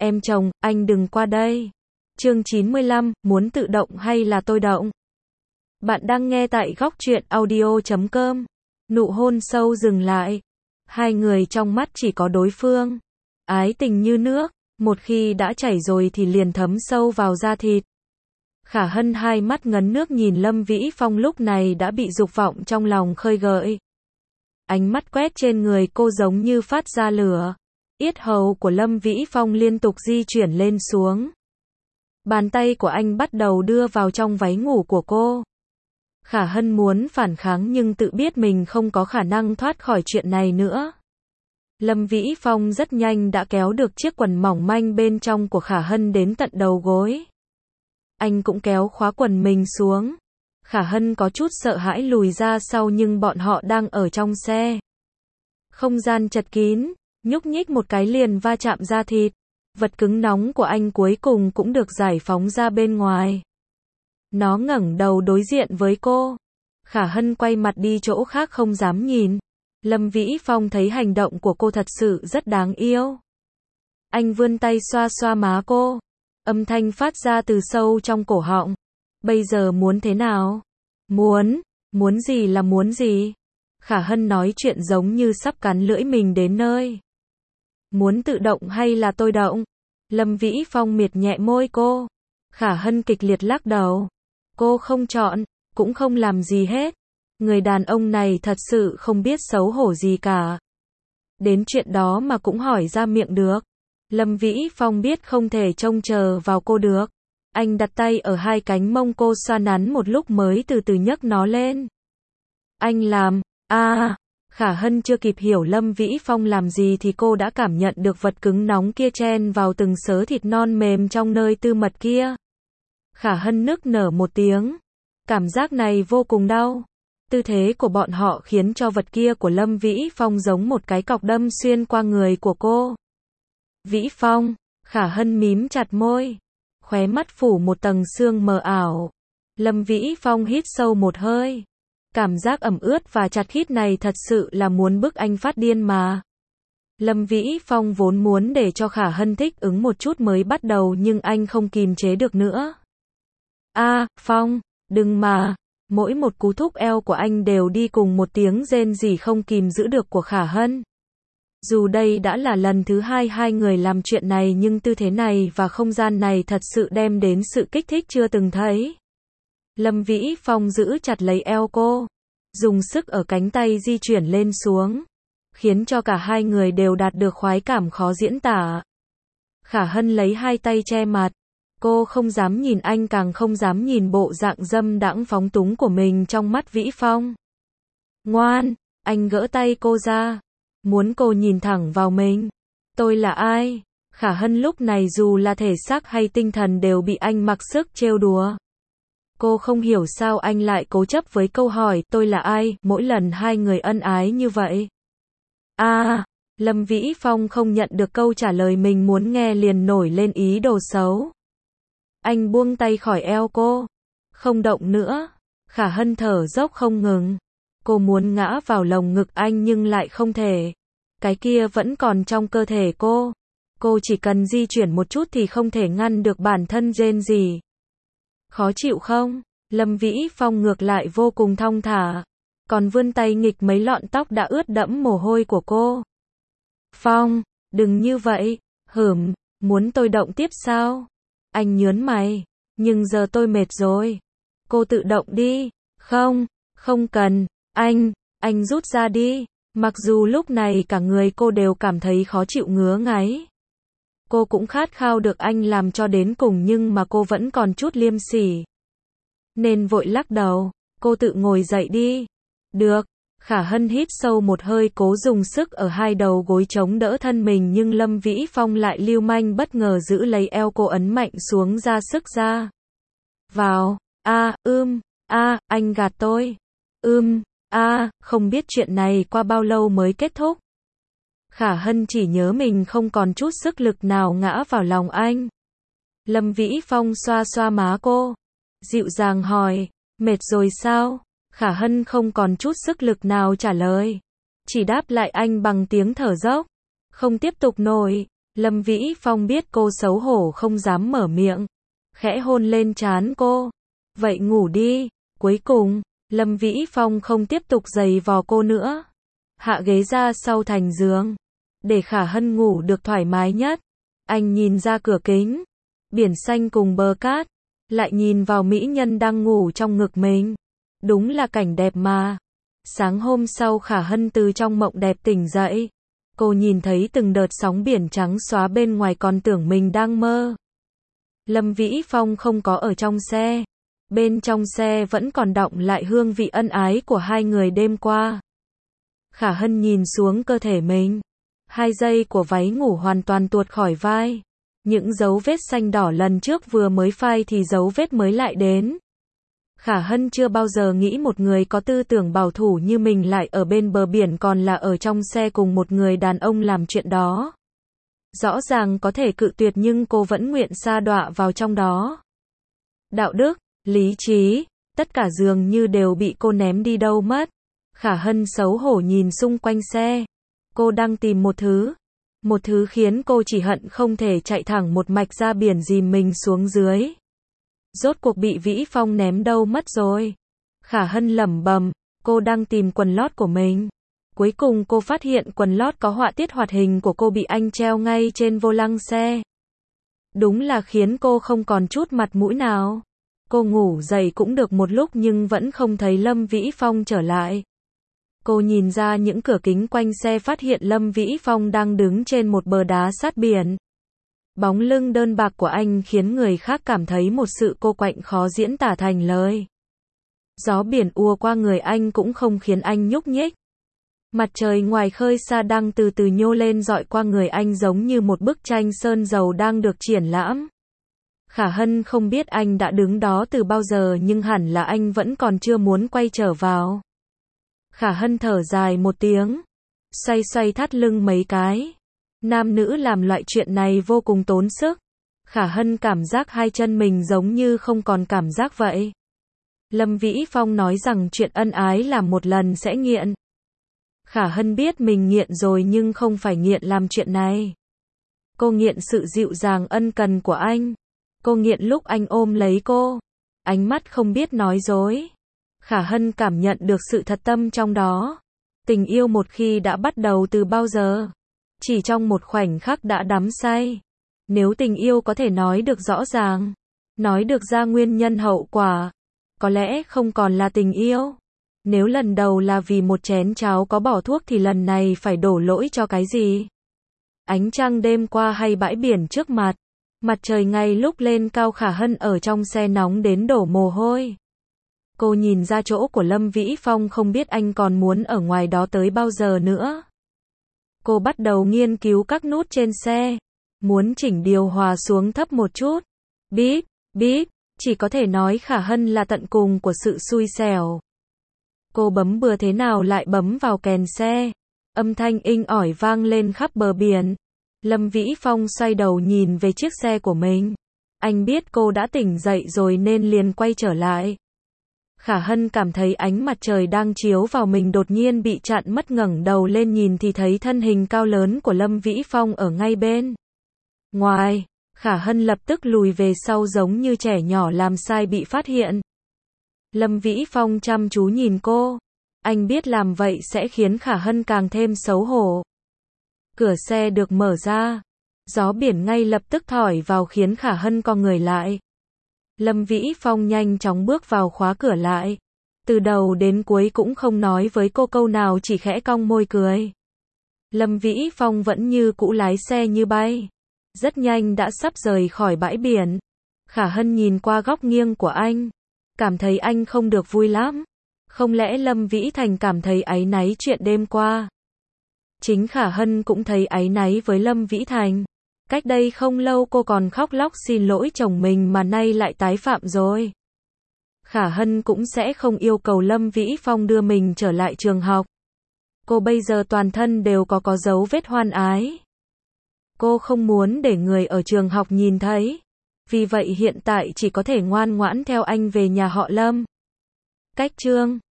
Em chồng, anh đừng qua đây. Chương 95, muốn tự động hay là tôi động? Bạn đang nghe tại góc truyện audio.com. Nụ hôn sâu dừng lại. Hai người trong mắt chỉ có đối phương. Ái tình như nước, một khi đã chảy rồi thì liền thấm sâu vào da thịt. Khả Hân hai mắt ngấn nước nhìn Lâm Vĩ Phong lúc này đã bị dục vọng trong lòng khơi gợi. Ánh mắt quét trên người cô giống như phát ra lửa. Yết hầu của Lâm Vĩ Phong liên tục di chuyển lên xuống. Bàn tay của anh bắt đầu đưa vào trong váy ngủ của cô. Khả Hân muốn phản kháng nhưng tự biết mình không có khả năng thoát khỏi chuyện này nữa. Lâm Vĩ Phong rất nhanh đã kéo được chiếc quần mỏng manh bên trong của Khả Hân đến tận đầu gối. Anh cũng kéo khóa quần mình xuống. Khả Hân có chút sợ hãi lùi ra sau nhưng bọn họ đang ở trong xe. Không gian chật kín, nhúc nhích một cái liền va chạm da thịt. Vật cứng nóng của anh cuối cùng cũng được giải phóng ra bên ngoài. Nó ngẩng đầu đối diện với cô. Khả Hân quay mặt đi chỗ khác không dám nhìn. Lâm Vĩ Phong thấy hành động của cô thật sự rất đáng yêu. Anh vươn tay xoa xoa má cô. Âm thanh phát ra từ sâu trong cổ họng. Bây giờ muốn thế nào? Muốn gì là muốn gì? Khả Hân nói chuyện giống như sắp cắn lưỡi mình đến nơi. Muốn tự động hay là tôi động? Lâm Vĩ Phong miệt nhẹ môi cô. Khả Hân kịch liệt lắc đầu. Cô không chọn, cũng không làm gì hết. Người đàn ông này thật sự không biết xấu hổ gì cả. Đến chuyện đó mà cũng hỏi ra miệng được. Lâm Vĩ Phong biết không thể trông chờ vào cô được. Anh đặt tay ở hai cánh mông cô xoa nắn một lúc mới từ từ nhấc nó lên. Anh làm, Khả Hân chưa kịp hiểu Lâm Vĩ Phong làm gì thì cô đã cảm nhận được vật cứng nóng kia chen vào từng sớ thịt non mềm trong nơi tư mật kia. Khả Hân nức nở một tiếng. Cảm giác này vô cùng đau. Tư thế của bọn họ khiến cho vật kia của Lâm Vĩ Phong giống một cái cọc đâm xuyên qua người của cô. Vĩ Phong, Khả Hân mím chặt môi. Khóe mắt phủ một tầng sương mờ ảo. Lâm Vĩ Phong hít sâu một hơi. Cảm giác ẩm ướt và chặt khít này thật sự là muốn bức anh phát điên mà. Lâm Vĩ Phong vốn muốn để cho Khả Hân thích ứng một chút mới bắt đầu nhưng anh không kìm chế được nữa. Phong, đừng mà. Mỗi một cú thúc eo của anh đều đi cùng một tiếng rên rỉ không kìm giữ được của Khả Hân. Dù đây đã là lần thứ hai người làm chuyện này nhưng tư thế này và không gian này thật sự đem đến sự kích thích chưa từng thấy. Lâm Vĩ Phong giữ chặt lấy eo cô, dùng sức ở cánh tay di chuyển lên xuống, khiến cho cả hai người đều đạt được khoái cảm khó diễn tả. Khả Hân lấy hai tay che mặt, cô không dám nhìn anh càng không dám nhìn bộ dạng dâm đãng phóng túng của mình trong mắt Vĩ Phong. Ngoan, anh gỡ tay cô ra, muốn cô nhìn thẳng vào mình. Tôi là ai? Khả Hân lúc này dù là thể xác hay tinh thần đều bị anh mặc sức trêu đùa. Cô không hiểu sao anh lại cố chấp với câu hỏi tôi là ai, mỗi lần hai người ân ái như vậy. Lâm Vĩ Phong không nhận được câu trả lời mình muốn nghe liền nổi lên ý đồ xấu. Anh buông tay khỏi eo cô. Không động nữa. Khả Hân thở dốc không ngừng. Cô muốn ngã vào lồng ngực anh nhưng lại không thể. Cái kia vẫn còn trong cơ thể cô. Cô chỉ cần di chuyển một chút thì không thể ngăn được bản thân rên rỉ. Khó chịu không? Lâm Vĩ Phong ngược lại vô cùng thong thả. Còn vươn tay nghịch mấy lọn tóc đã ướt đẫm mồ hôi của cô. Phong, đừng như vậy. Muốn tôi động tiếp sao? Anh nhớn mày. Nhưng giờ tôi mệt rồi. Cô tự động đi. Không cần. Anh rút ra đi. Mặc dù lúc này cả người cô đều cảm thấy khó chịu ngứa ngáy. Cô cũng khát khao được anh làm cho đến cùng nhưng mà cô vẫn còn chút liêm sỉ. Nên vội lắc đầu. Cô tự ngồi dậy đi. Được. Khả Hân hít sâu một hơi cố dùng sức ở hai đầu gối chống đỡ thân mình nhưng Lâm Vĩ Phong lại lưu manh bất ngờ giữ lấy eo cô ấn mạnh xuống ra sức ra. Vào. Anh gạt tôi. Không biết chuyện này qua bao lâu mới kết thúc. Khả Hân chỉ nhớ mình không còn chút sức lực nào ngã vào lòng anh. Lâm Vĩ Phong xoa xoa má cô. Dịu dàng hỏi, mệt rồi sao? Khả Hân không còn chút sức lực nào trả lời. Chỉ đáp lại anh bằng tiếng thở dốc. Không tiếp tục nổi. Lâm Vĩ Phong biết cô xấu hổ không dám mở miệng, khẽ hôn lên trán cô. Vậy ngủ đi. Cuối cùng, Lâm Vĩ Phong không tiếp tục giày vò cô nữa. Hạ ghế ra sau thành giường, để Khả Hân ngủ được thoải mái nhất. Anh nhìn ra cửa kính, biển xanh cùng bờ cát, lại nhìn vào mỹ nhân đang ngủ trong ngực mình. Đúng là cảnh đẹp mà. Sáng hôm sau Khả Hân từ trong mộng đẹp tỉnh dậy. Cô nhìn thấy từng đợt sóng biển trắng xóa bên ngoài còn tưởng mình đang mơ. Lâm Vĩ Phong không có ở trong xe. Bên trong xe vẫn còn đọng lại hương vị ân ái của hai người đêm qua. Khả Hân nhìn xuống cơ thể mình. 2 dây của váy ngủ hoàn toàn tuột khỏi vai. Những dấu vết xanh đỏ lần trước vừa mới phai thì dấu vết mới lại đến. Khả Hân chưa bao giờ nghĩ một người có tư tưởng bảo thủ như mình lại ở bên bờ biển còn là ở trong xe cùng một người đàn ông làm chuyện đó. Rõ ràng có thể cự tuyệt nhưng cô vẫn nguyện sa đọa vào trong đó. Đạo đức, lý trí, tất cả dường như đều bị cô ném đi đâu mất. Khả Hân xấu hổ nhìn xung quanh xe. Cô đang tìm một thứ khiến cô chỉ hận không thể chạy thẳng một mạch ra biển dìm mình xuống dưới. Rốt cuộc bị Vĩ Phong ném đâu mất rồi. Khả Hân lẩm bẩm, cô đang tìm quần lót của mình. Cuối cùng cô phát hiện quần lót có họa tiết hoạt hình của cô bị anh treo ngay trên vô lăng xe. Đúng là khiến cô không còn chút mặt mũi nào. Cô ngủ dậy cũng được một lúc nhưng vẫn không thấy Lâm Vĩ Phong trở lại. Cô nhìn ra những cửa kính quanh xe phát hiện Lâm Vĩ Phong đang đứng trên một bờ đá sát biển. Bóng lưng đơn bạc của anh khiến người khác cảm thấy một sự cô quạnh khó diễn tả thành lời. Gió biển ùa qua người anh cũng không khiến anh nhúc nhích. Mặt trời ngoài khơi xa đang từ từ nhô lên dọi qua người anh giống như một bức tranh sơn dầu đang được triển lãm. Khả Hân không biết anh đã đứng đó từ bao giờ nhưng hẳn là anh vẫn còn chưa muốn quay trở vào. Khả Hân thở dài một tiếng, xoay xoay thắt lưng mấy cái. Nam nữ làm loại chuyện này vô cùng tốn sức. Khả Hân cảm giác hai chân mình giống như không còn cảm giác vậy. Lâm Vĩ Phong nói rằng chuyện ân ái làm một lần sẽ nghiện. Khả Hân biết mình nghiện rồi nhưng không phải nghiện làm chuyện này. Cô nghiện sự dịu dàng ân cần của anh. Cô nghiện lúc anh ôm lấy cô. Ánh mắt không biết nói dối. Khả Hân cảm nhận được sự thật tâm trong đó. Tình yêu một khi đã bắt đầu từ bao giờ? Chỉ trong một khoảnh khắc đã đắm say. Nếu tình yêu có thể nói được rõ ràng, nói được ra nguyên nhân hậu quả, có lẽ không còn là tình yêu. Nếu lần đầu là vì một chén cháo có bỏ thuốc thì lần này phải đổ lỗi cho cái gì? Ánh trăng đêm qua hay bãi biển trước mặt, mặt trời ngay lúc lên cao. Khả Hân ở trong xe nóng đến đổ mồ hôi. Cô nhìn ra chỗ của Lâm Vĩ Phong không biết anh còn muốn ở ngoài đó tới bao giờ nữa. Cô bắt đầu nghiên cứu các nút trên xe, muốn chỉnh điều hòa xuống thấp một chút. Bíp, bíp, chỉ có thể nói Khả Hân là tận cùng của sự xui xẻo. Cô bấm bừa thế nào lại bấm vào kèn xe. Âm thanh inh ỏi vang lên khắp bờ biển. Lâm Vĩ Phong xoay đầu nhìn về chiếc xe của mình. Anh biết cô đã tỉnh dậy rồi nên liền quay trở lại. Khả Hân cảm thấy ánh mặt trời đang chiếu vào mình đột nhiên bị chặn mất, ngẩng đầu lên nhìn thì thấy thân hình cao lớn của Lâm Vĩ Phong ở ngay bên ngoài. Khả Hân lập tức lùi về sau giống như trẻ nhỏ làm sai bị phát hiện. Lâm Vĩ Phong chăm chú nhìn cô. Anh biết làm vậy sẽ khiến Khả Hân càng thêm xấu hổ. Cửa xe được mở ra. Gió biển ngay lập tức thổi vào khiến Khả Hân co người lại. Lâm Vĩ Phong nhanh chóng bước vào khóa cửa lại. Từ đầu đến cuối cũng không nói với cô câu nào, chỉ khẽ cong môi cười. Lâm Vĩ Phong vẫn như cũ lái xe như bay. Rất nhanh đã sắp rời khỏi bãi biển. Khả Hân nhìn qua góc nghiêng của anh. Cảm thấy anh không được vui lắm. Không lẽ Lâm Vĩ Thành cảm thấy áy náy chuyện đêm qua? Chính Khả Hân cũng thấy áy náy với Lâm Vĩ Thành. Cách đây không lâu cô còn khóc lóc xin lỗi chồng mình mà nay lại tái phạm rồi. Khả Hân cũng sẽ không yêu cầu Lâm Vĩ Phong đưa mình trở lại trường học. Cô bây giờ toàn thân đều có dấu vết hoan ái. Cô không muốn để người ở trường học nhìn thấy. Vì vậy hiện tại chỉ có thể ngoan ngoãn theo anh về nhà họ Lâm. Cách chương